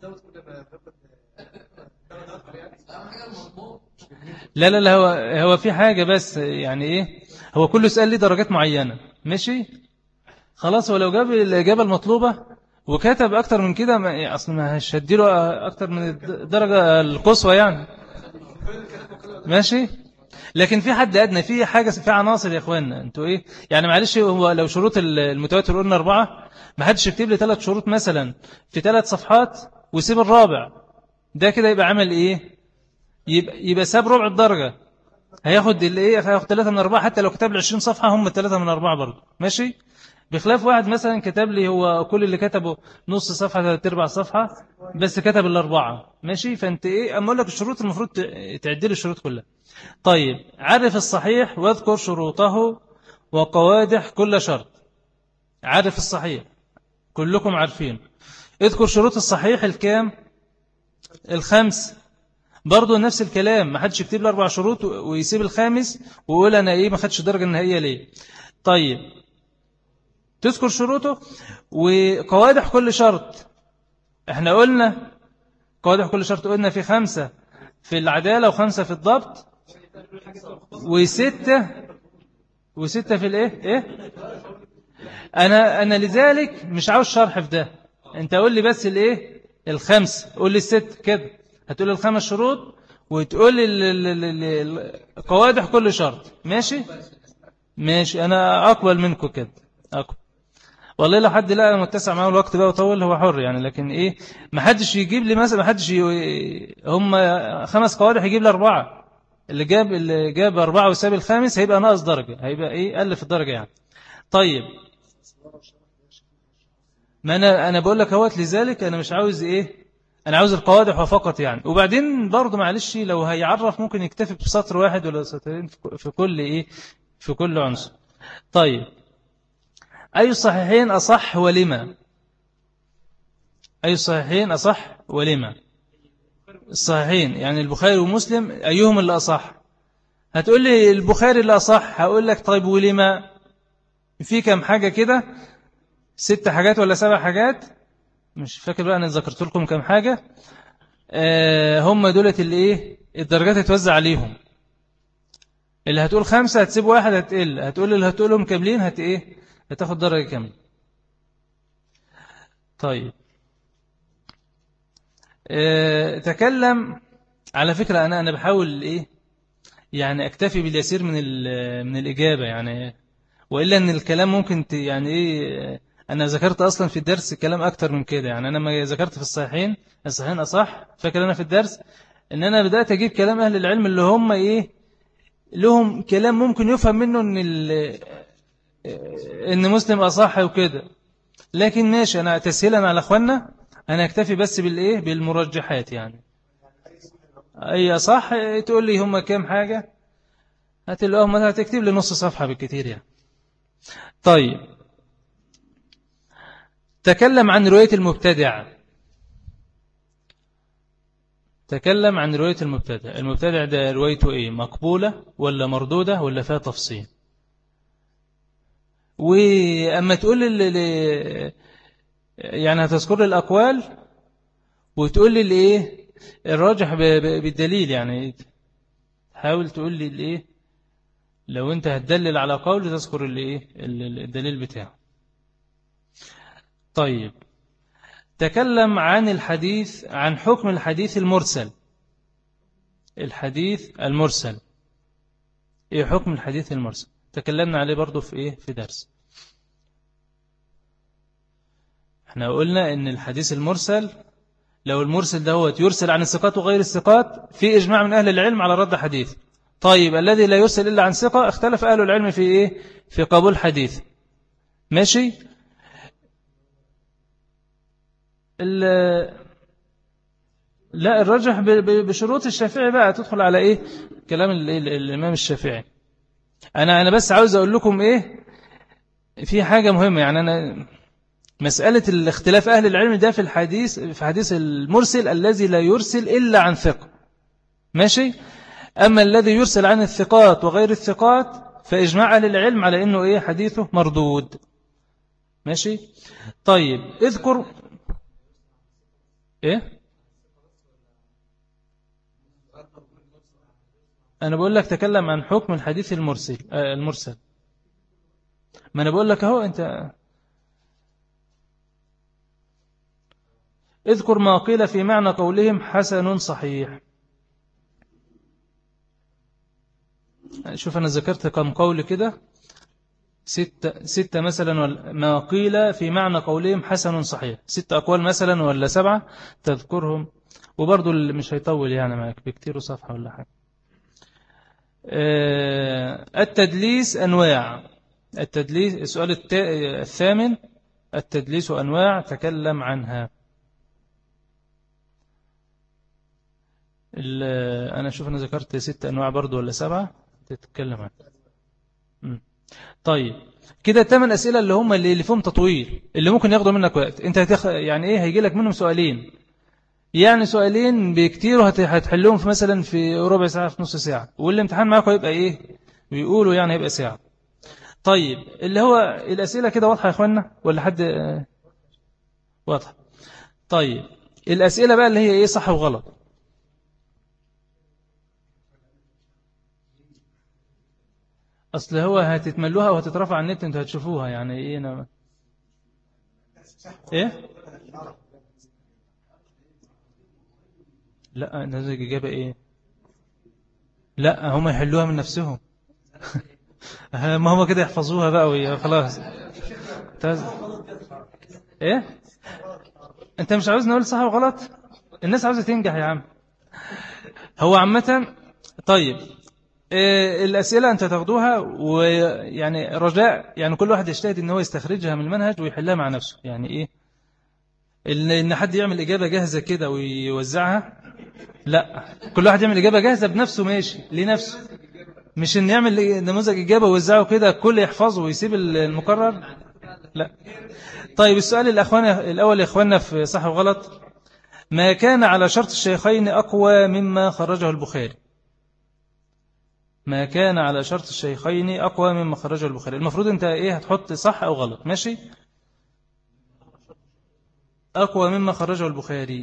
لا هو في حاجة بس يعني هو كل سؤال ليه درجات معينة ماشي. خلاص، ولو جاب الإجابة المطلوبة وكتب أكتر من كده أصلا ما هشديله أكتر من الدرجة القصوى يعني ماشي. لكن في حد أدنى، في حاجة، في عناصر يا إخواننا أنتوا يعني معلش، هو لو شروط المتواتر قلنا 4، ما حدش يكتب لي 3 شروط مثلا في 3 صفحات ويسيب الرابع، ده كده يبقى عمل يبقى ساب ربع الدرجة، هياخد هياخد 3 من 4، حتى لو كتب لي 20 صفحة هم 3 من 4 برضه ماشي. بخلاف واحد مثلا كتب لي هو كل اللي كتبه نص صفحة 3/4 صفحة بس كتب الأربعة ماشي. فأنت أما أقول لك الشروط المفروض تعدل الشروط كلها. طيب عرف الصحيح واذكر شروطه وقوادح كل شرط. عرف الصحيح كلكم عارفين، اذكر شروط الصحيح الكام؟ 5. برضو نفس الكلام، ما حدش يكتب لي 4 شروط ويسيب الخامس ويقول أنا ما خدش درجة النهائية ليه. طيب تذكر شروطه وقوادح كل شرط. احنا قلنا قوادح كل شرط، قلنا في 5 في العدالة و5 في الضبط و6 في انا لذلك مش عاوز شرح في ده، انت قول لي بس ال5، قول لي ال6 كده، هتقول لي ال5 شروط وتقول لي قوادح كل شرط ماشي انا اقبل منكم كده اقبل. والله لو حد لقى متسع معه الوقت بقى وطول هو حر يعني، لكن ما حدش يجيب لي مثلا، ما حدش هم 5 قوادح يجيب لي 4، اللي جاب 4 وساب الخامس هيبقى ناقص درجة، هيبقى قل في الدرجة يعني. طيب ما أنا بقول لك اهوت، لذلك أنا مش عاوز أنا عاوز القوادح فقط يعني. وبعدين برضو معلش لو هيعرف ممكن يكتفي بسطر واحد ولا سطرين في كل في كل عنصر. طيب أي الصحيحين أصح ولما؟ أي الصحيحين أصح ولما؟ الصحيحين يعني البخاري ومسلم، أيهم اللي أصح؟ هتقول لي البخاري اللي أصح، هقول لك طيب ولما؟ في كم حاجة كده، 6 حاجات ولا 7 حاجات مش فاكر بقى، أنا ذكرت لكم كم حاجة. هم دولت اللي الدرجات هتوزع عليهم، اللي هتقول 5 هتسيب 1 هتقل، هتقول اللي هتقولهم كاملين هتاخد درجة كاملة. طيب تكلم على فكرة. أنا بحاول إيه يعني أكتفي باليسير من الإجابة يعني، وإلا أن الكلام ممكن يعني إيه. أنا ذكرت أصلا في الدرس كلام أكتر من كده يعني. أنا ما ذكرت في الصحيحين أصح فاكر أنا في الدرس إن أنا بدأت أجيب كلام أهل العلم اللي هم إيه لهم كلام ممكن يفهم منه إن مسلم أصح وكده. لكن ماشي، أنا تسهيلا على أخوانا أنا أكتفي بس بالإيه بالمرجحات يعني. أي صح تقول لي هم كام حاجة هتلاقيهم هتكتب لي نص صفحة بالكتير يعني. طيب تكلم عن رواية المبتدع. تكلم عن رواية المبتدع. المبتدع ده روايته إيه، مقبولة ولا مردودة ولا فيها تفصيل؟ وأما تقول لي يعني هتذكر لي الأقوال وتقول لي الإيه الراجح بالدليل يعني. حاول تقول لي الإيه لو أنت هتدلل على قول تذكر الإيه الدليل بتاعه. طيب تكلم عن الحديث، عن حكم الحديث المرسل. الحديث المرسل ايه حكم الحديث المرسل؟ تكلمنا عليه برضو في ايه في درس. احنا قلنا ان الحديث المرسل لو المرسل ده هو يرسل عن الثقات وغير الثقات في اجماع من اهل العلم على رد حديث. طيب الذي لا يرسل الا عن ثقة اختلف اهل العلم في ايه في قبول حديث. ماشي. لا الرجح بشروط الشافعي بقى تدخل على ايه كلام الامام الشافعي. انا بس عاوز اقول لكم ايه في حاجة مهمة يعني. انا مسألة الاختلاف أهل العلم ده في حديث المرسل الذي لا يرسل إلا عن ثقة. ماشي. أما الذي يرسل عن الثقات وغير الثقات فإجماع أهل العلم على أنه إيه حديثه مردود. ماشي. طيب اذكر إيه. أنا بقول لك تكلم عن حكم الحديث المرسل. ما أنا بقول لك أهو أنت اذكر ما قيل في معنى قولهم حسن صحيح. شوف أنا ذكرت كم قول كده، ستة مثلا ما قيل في معنى قولهم حسن صحيح، 6 أقوال مثلا ولا 7 تذكرهم. وبرضو اللي مش هيطول يعني معك بكتير صفحة ولا حاجة. التدليس أنواع. التدليس السؤال الثامن التدليس أنواع تكلم عنها. أنا شوف أنا ذكرت 6 أنواع برضو ولا 7 تتكلم عنها. طيب كده 8 أسئلة اللي هم اللي فيهم تطويل اللي ممكن ياخدوا منك وقت. انت يعني ايه هيجي لك منهم سؤالين، يعني سؤالين بكتير هتحلهم في مثلا في ربع ساعة في نص ساعة، والامتحان معاكم هيبقى ايه بيقولوا يعني هيبقى ساعة. طيب اللي هو الأسئلة كده واضحة يا اخوانا ولا حد واضحة؟ طيب الأسئلة بقى اللي هي ايه صح وغلط. أصل هو هتتملوها وهتترفع على النت انتوا هتشوفوها يعني ايه ايه. لا نماذج إجابة إيه؟ لا هم يحلوها من نفسهم. ما هم كده يحفظوها بقى وخلاص. إيه؟ أنت مش عاوز نقول صح وغلط؟ الناس عاوزة تنجح يا عم. هو عامة طيب الأسئلة أنت تاخدوها ويعني رجاء يعني كل واحد يجتهد إن هو يستخرجها من المنهج ويحلها مع نفسه. يعني إيه إن حد يعمل إجابة جاهزة كده ويوزعها. لا كل واحد يعمل إجابة جاهزة بنفسه ماشي لنفسه، مش إن يعمل نموذج إجابة ويوزعه كده كل يحفظه ويسيب المكرر. لا. طيب السؤال الأول يا إخواننا في صح وغلط. ما كان على شرط الشيخين أقوى مما خرجه البخاري. ما كان على شرط الشيخين أقوى مما خرجه البخاري. المفروض أنت إيه هتحط صح أو غلط. ماشي. أقوى مما خرجه البخاري.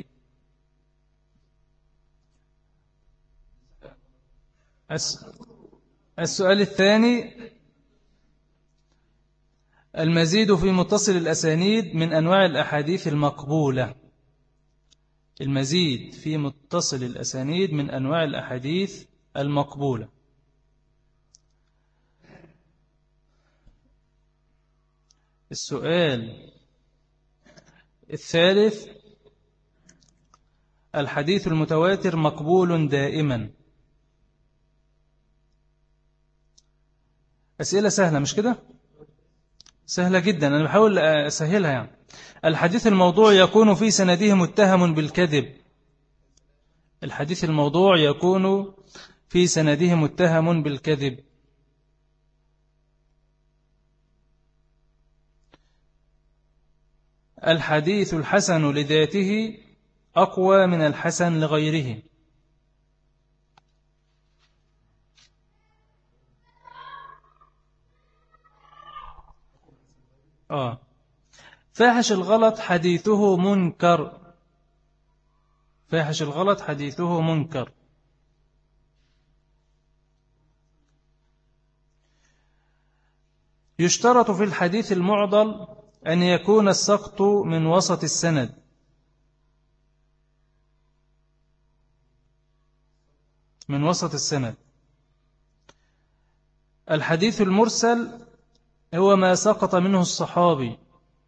السؤال الثاني المزيد في متصل الأسانيد من أنواع الأحاديث المقبولة. المزيد في متصل الأسانيد من أنواع الأحاديث المقبولة. السؤال الثالث: الحديث المتواتر مقبول دائما. أسئلة سهلة مش كده؟ سهلة جدا، أنا بحاول أسهلها يعني. الحديث الموضوع يكون في سنده متهم بالكذب. الحديث الموضوع يكون في سنده متهم بالكذب. الحديث الحسن لذاته أقوى من الحسن لغيره. فاحش الغلط حديثه منكر. فاحش الغلط حديثه منكر. يشترط في الحديث المعضل أن يكون السقط من وسط السند. من وسط السند. الحديث المرسل هو ما سقط منه الصحابي.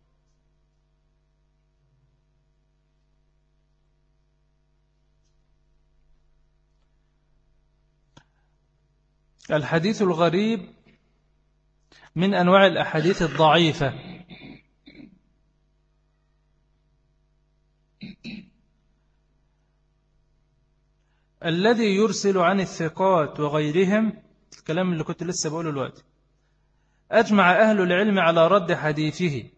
الحديث الغريب من أنواع الأحاديث الضعيفة. الذي يرسل عن الثقات وغيرهم، الكلام اللي كنت لسه بقوله الوقت، أجمع أهل العلم على رد حديثه.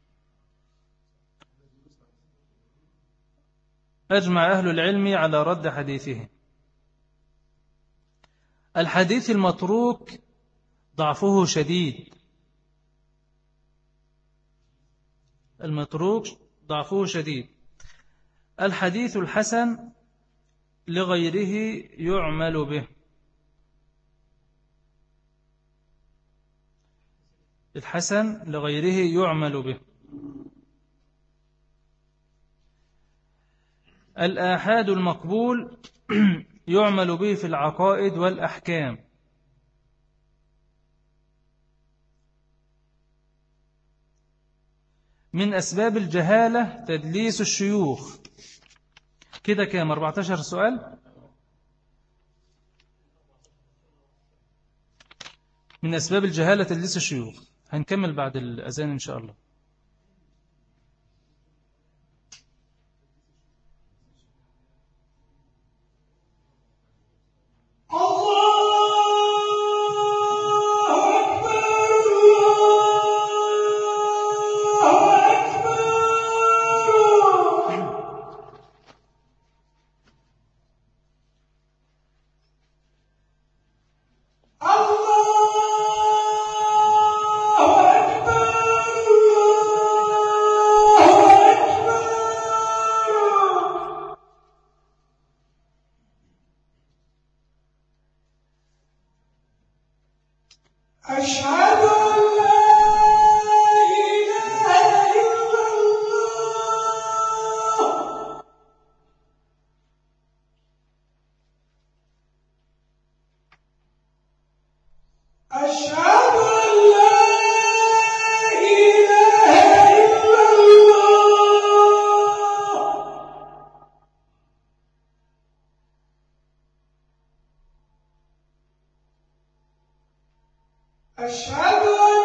أجمع أهل العلم على رد حديثه. الحديث المتروك ضعفه شديد. المتروك ضعفه شديد. الحديث الحسن لغيره يعمل به. الحسن لغيره يعمل به. الآحاد المقبول يعمل به في العقائد والأحكام. من أسباب الجهالة تدليس الشيوخ. كده كام؟ 14 سؤال. من أسباب الجهالة تدليس الشيوخ. هنكمل بعد الأذان إن شاء الله. أشهد أن لا إله إلا الله. أشهد أن لا إله إلا الله. أشهد أن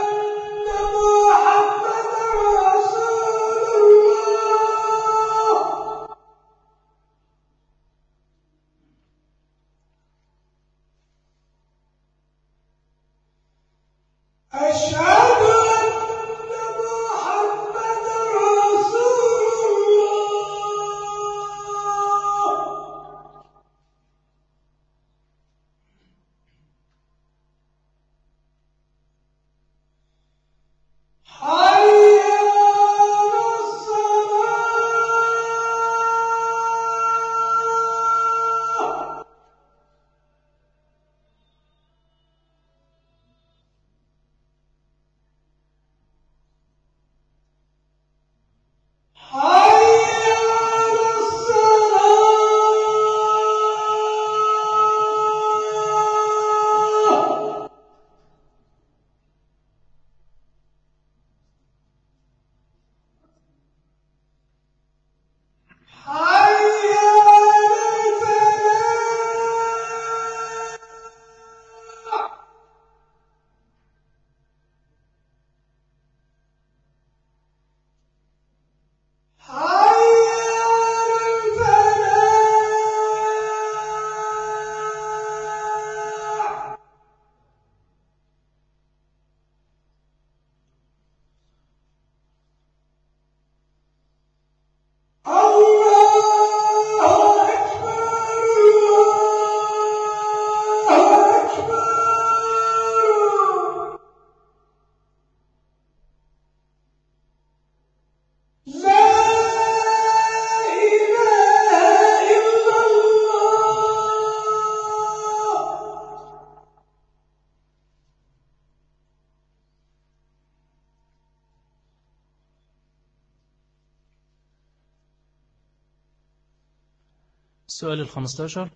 السؤال 15.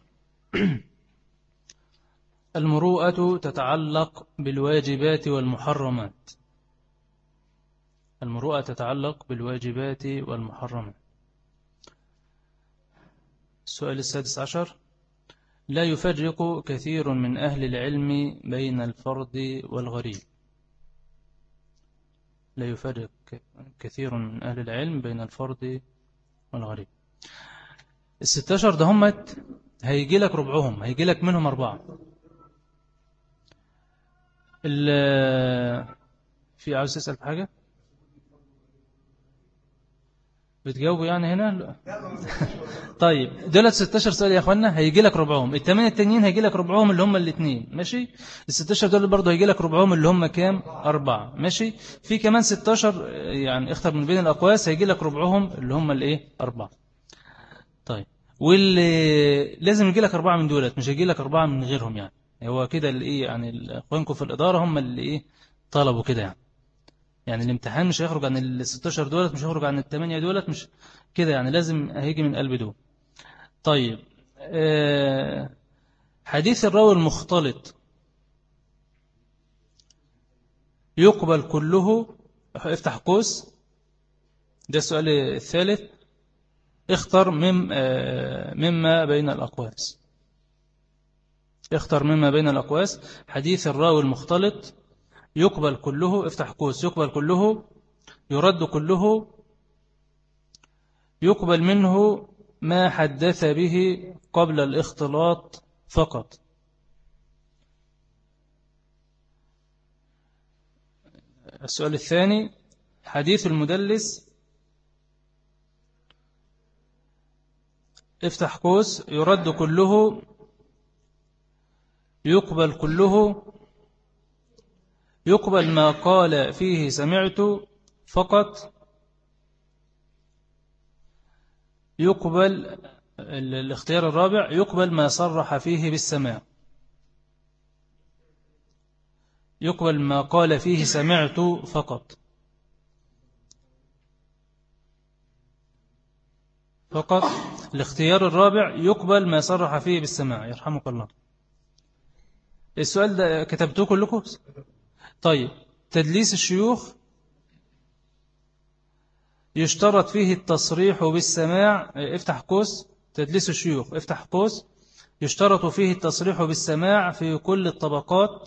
المروءة تتعلق بالواجبات والمحرمات. المروءة تتعلق بالواجبات والمحرمات. السؤال 16. لا يفرق كثير من أهل العلم بين الفرد والغريب. لا يفرق كثير من أهل العلم بين الفرد والغريب. 16 ده همت هيجي لك ربعهم، هيجي لك منهم 4. في عاوز تسأل في حاجة بتجاوبوا يعني هنا لا. طيب دولت 16 سؤال يا اخوانا، هيجي لك ربعهم. الثمانية التانيين هيجي لك ربعهم اللي هم الاثنين، ماشي. ال16 دول برضه هيجي لك ربعهم اللي هم كام؟ 4، ماشي. في كمان 16 يعني اختر من بين الأقواس هيجي لك ربعهم اللي هم الايه 4. طيب واللي لازم يجي لك 4 من دولت، مش هيجي لك 4 من غيرهم يعني. هو كده اللي ايه يعني اخوانكم في الإدارة هم اللي ايه طلبوا كده يعني الامتحان مش هيخرج عن ال16 دولت، مش هيخرج عن ال8 دولت، مش كده يعني، لازم هيجي من قلب دول. طيب حديث الراوي المختلط يقبل كله، افتح قوس، ده السؤال الثالث. اختر مما بين الأقواس. اختر مما بين الأقواس. حديث الراوي المختلط يقبل كله، افتح قوس، يقبل كله، يرد كله، يقبل منه ما حدث به قبل الاختلاط فقط. السؤال الثاني حديث المدلس، افتح قوس، يرد كله، يقبل كله، يقبل ما قال فيه سمعت فقط، يقبل الاختيار الرابع يقبل ما صرح فيه بالسماع. يقبل ما قال فيه سمعت فقط. فقط. الاختيار الرابع يقبل ما صرح فيه بالسماع. يرحمك الله. السؤال ده كتبتوه كلكم؟ طيب تدليس الشيوخ يشترط فيه التصريح بالسماع، افتح قوس. تدليس الشيوخ افتح قوس، يشترط فيه التصريح بالسماع في كل الطبقات.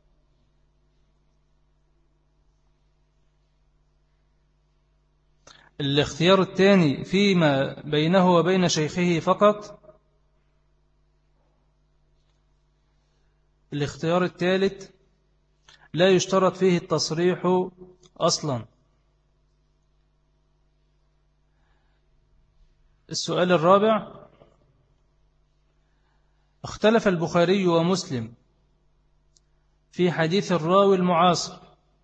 الاختيار الثاني فيما بينه وبين شيخه فقط. الاختيار الثالث لا يشترط فيه التصريح أصلا. السؤال الرابع اختلف البخاري ومسلم في حديث الراوي المعاصر.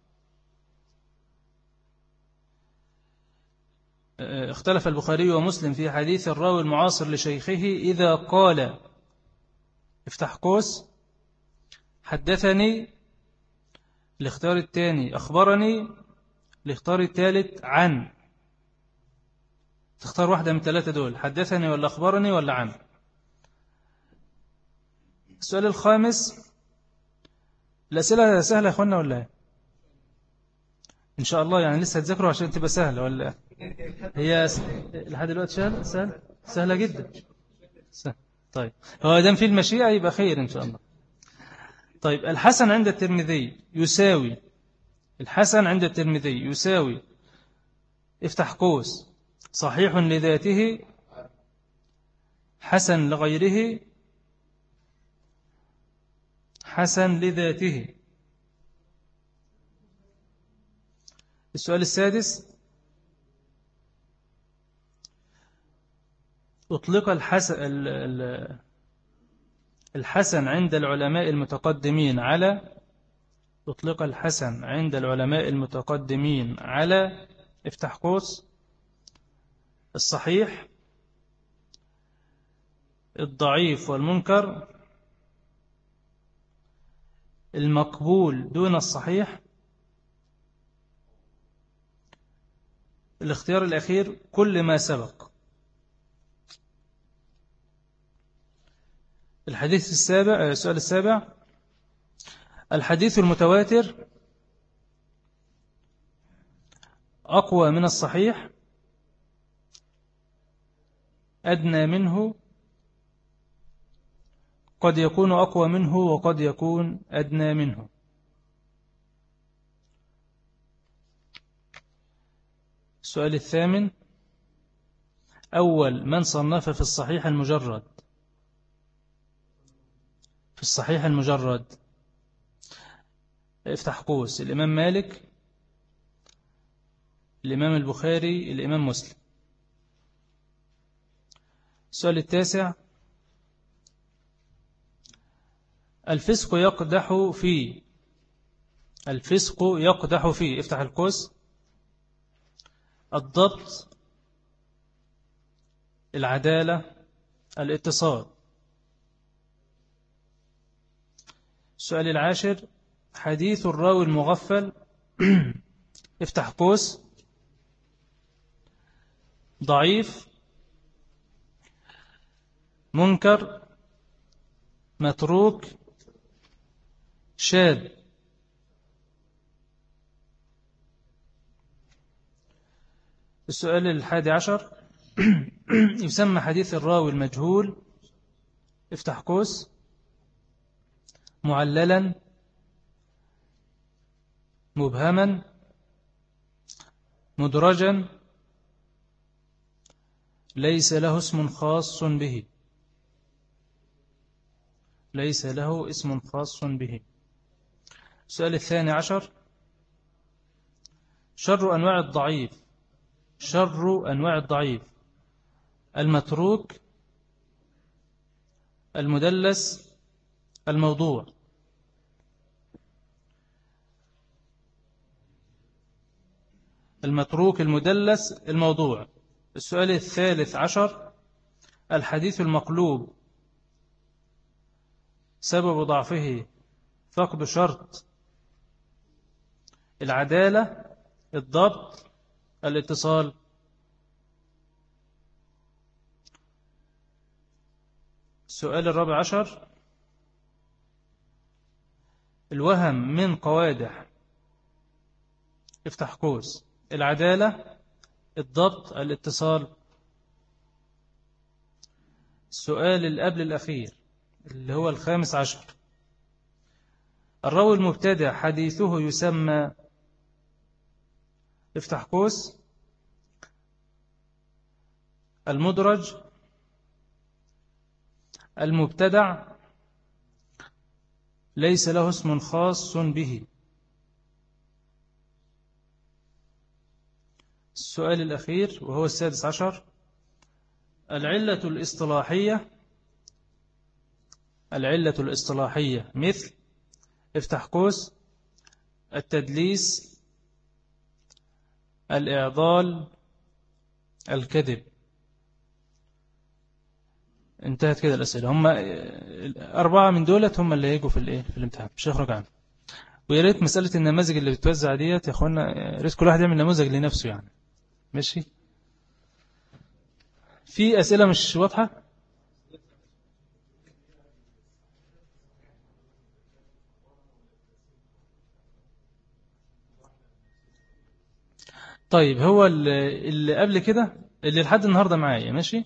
اختلف البخاري ومسلم في حديث الراوي المعاصر لشيخه إذا قال، افتح قوس، حدثني. الاختيار الثاني أخبرني. الاختيار الثالث عن. تختار واحدة من 3 دول، حدثني ولا أخبرني ولا عن. السؤال الخامس، الأسئلة سهلة يا أخوانا ولا ايه؟ إن شاء الله يعني لسه هتذكروا عشان تبقى سهلة ولا هي لحد دلوقتي سهلة جدا. سهل. طيب هو دام في المشيئة يبقى خير إن شاء الله. طيب الحسن عند الترمذي يساوي. الحسن عند الترمذي يساوي، افتح قوس، صحيح لذاته، حسن لغيره، حسن لذاته. السؤال السادس أطلق الحسن عند العلماء المتقدمين على. أطلق الحسن عند العلماء المتقدمين على، افتح قوس، الصحيح، الضعيف والمنكر، المقبول دون الصحيح. الاختيار الأخير كل ما سبق. الحديث السابع، السؤال السابع: الحديث المتواتر أقوى من الصحيح، أدنى منه، قد يكون أقوى منه وقد يكون أدنى منه. السؤال الثامن: أول من صنف في الصحيح المجرد، في الصحيح المجرد، افتح قوس: الإمام مالك، الإمام البخاري، الإمام مسلم. السؤال التاسع: الفسق يقدح في، الفسق يقدح في، افتح القوس: الضبط، العدالة، الاتصال. السؤال العاشر: حديث الراوي المغفل افتح قوس: ضعيف، منكر، متروك، شاذ. السؤال الحادي عشر: يسمى حديث الراوي المجهول افتح قوس: معللا، مبهما، مدرجا، ليس له اسم خاص به، ليس له اسم خاص به. السؤال الثاني عشر: شر أنواع الضعيف، شر أنواع الضعيف: المتروك، المدلس، الموضوع. المتروك، المدلس، الموضوع. السؤال الثالث عشر: الحديث المقلوب سبب ضعفه فقد شرط العدالة، الضبط، الاتصال. السؤال الرابع عشر: الوهم من قوادح افتح قوس: العدالة، الضبط، الاتصال. السؤال اللي قبل الأخير اللي هو الخامس عشر: الراوي المبتدع حديثه يسمى افتح قوس: المدرج، المبتدع، ليس له اسم خاص به. السؤال الأخير وهو السادس عشر: العلة الإصطلاحية، العلة الإصطلاحية مثل افتح قوس: التدليس، الإعضال، الكذب. انتهت كده الأسئلة. هم أربعة من دولت هم اللي هيجوا في الامتحان، مش هيخرج عنه. ويا ريت مسألة النماذج اللي بتوزع ديت يا أخوانا، يا ريت كل واحد يعمل نموذج لنفسه يعني. ماشي. في أسئلة مش واضحة؟ طيب هو اللي قبل كده، اللي لحد النهاردة معايا ماشي.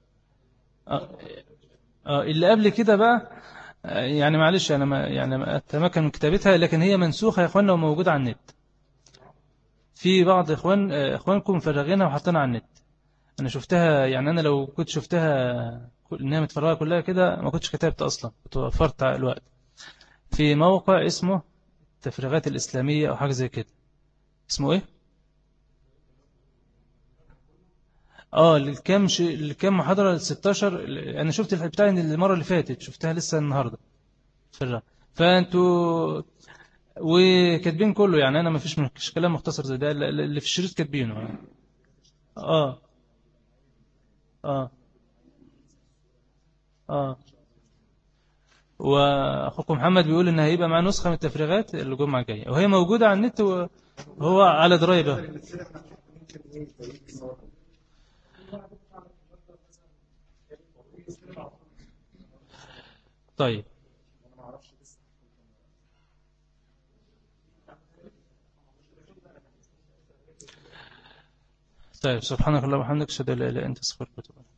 اللي قبل كده بقى يعني معلش أنا ما يعني أتمكن من كتابتها، لكن هي منسوخة يا أخوانا وموجودة على النت. في بعض إخوانكم مفرغينها وحاطينها على النت. أنا شفتها، يعني أنا لو كنت شفتها إنها متفرغة كلها كده ما كنتش كتبت أصلا، كنت وفرت الوقت. في موقع اسمه التفريغات الإسلامية أو حاجة زي كده. اسمه إيه؟ الكام محاضرة 16. أنا شفت بتاعي المرة اللي فاتت، شفتها لسه النهاردة فرق. فأنتوا وكاتبين كله، يعني أنا ما فيش مش كلام مختصر زي ده اللي في الشريط كاتبينه. آه آه آه وأخوكم محمد بيقول إن هيبقى معاه نسخة من التفريغات الجمعة الجاية، وهي موجودة على النت وهو على دراية بقى. طيب طيب، سبحانك اللهم وبحمدك، اشهد ان لا اله الا انت، استغفرك واتوب إليك.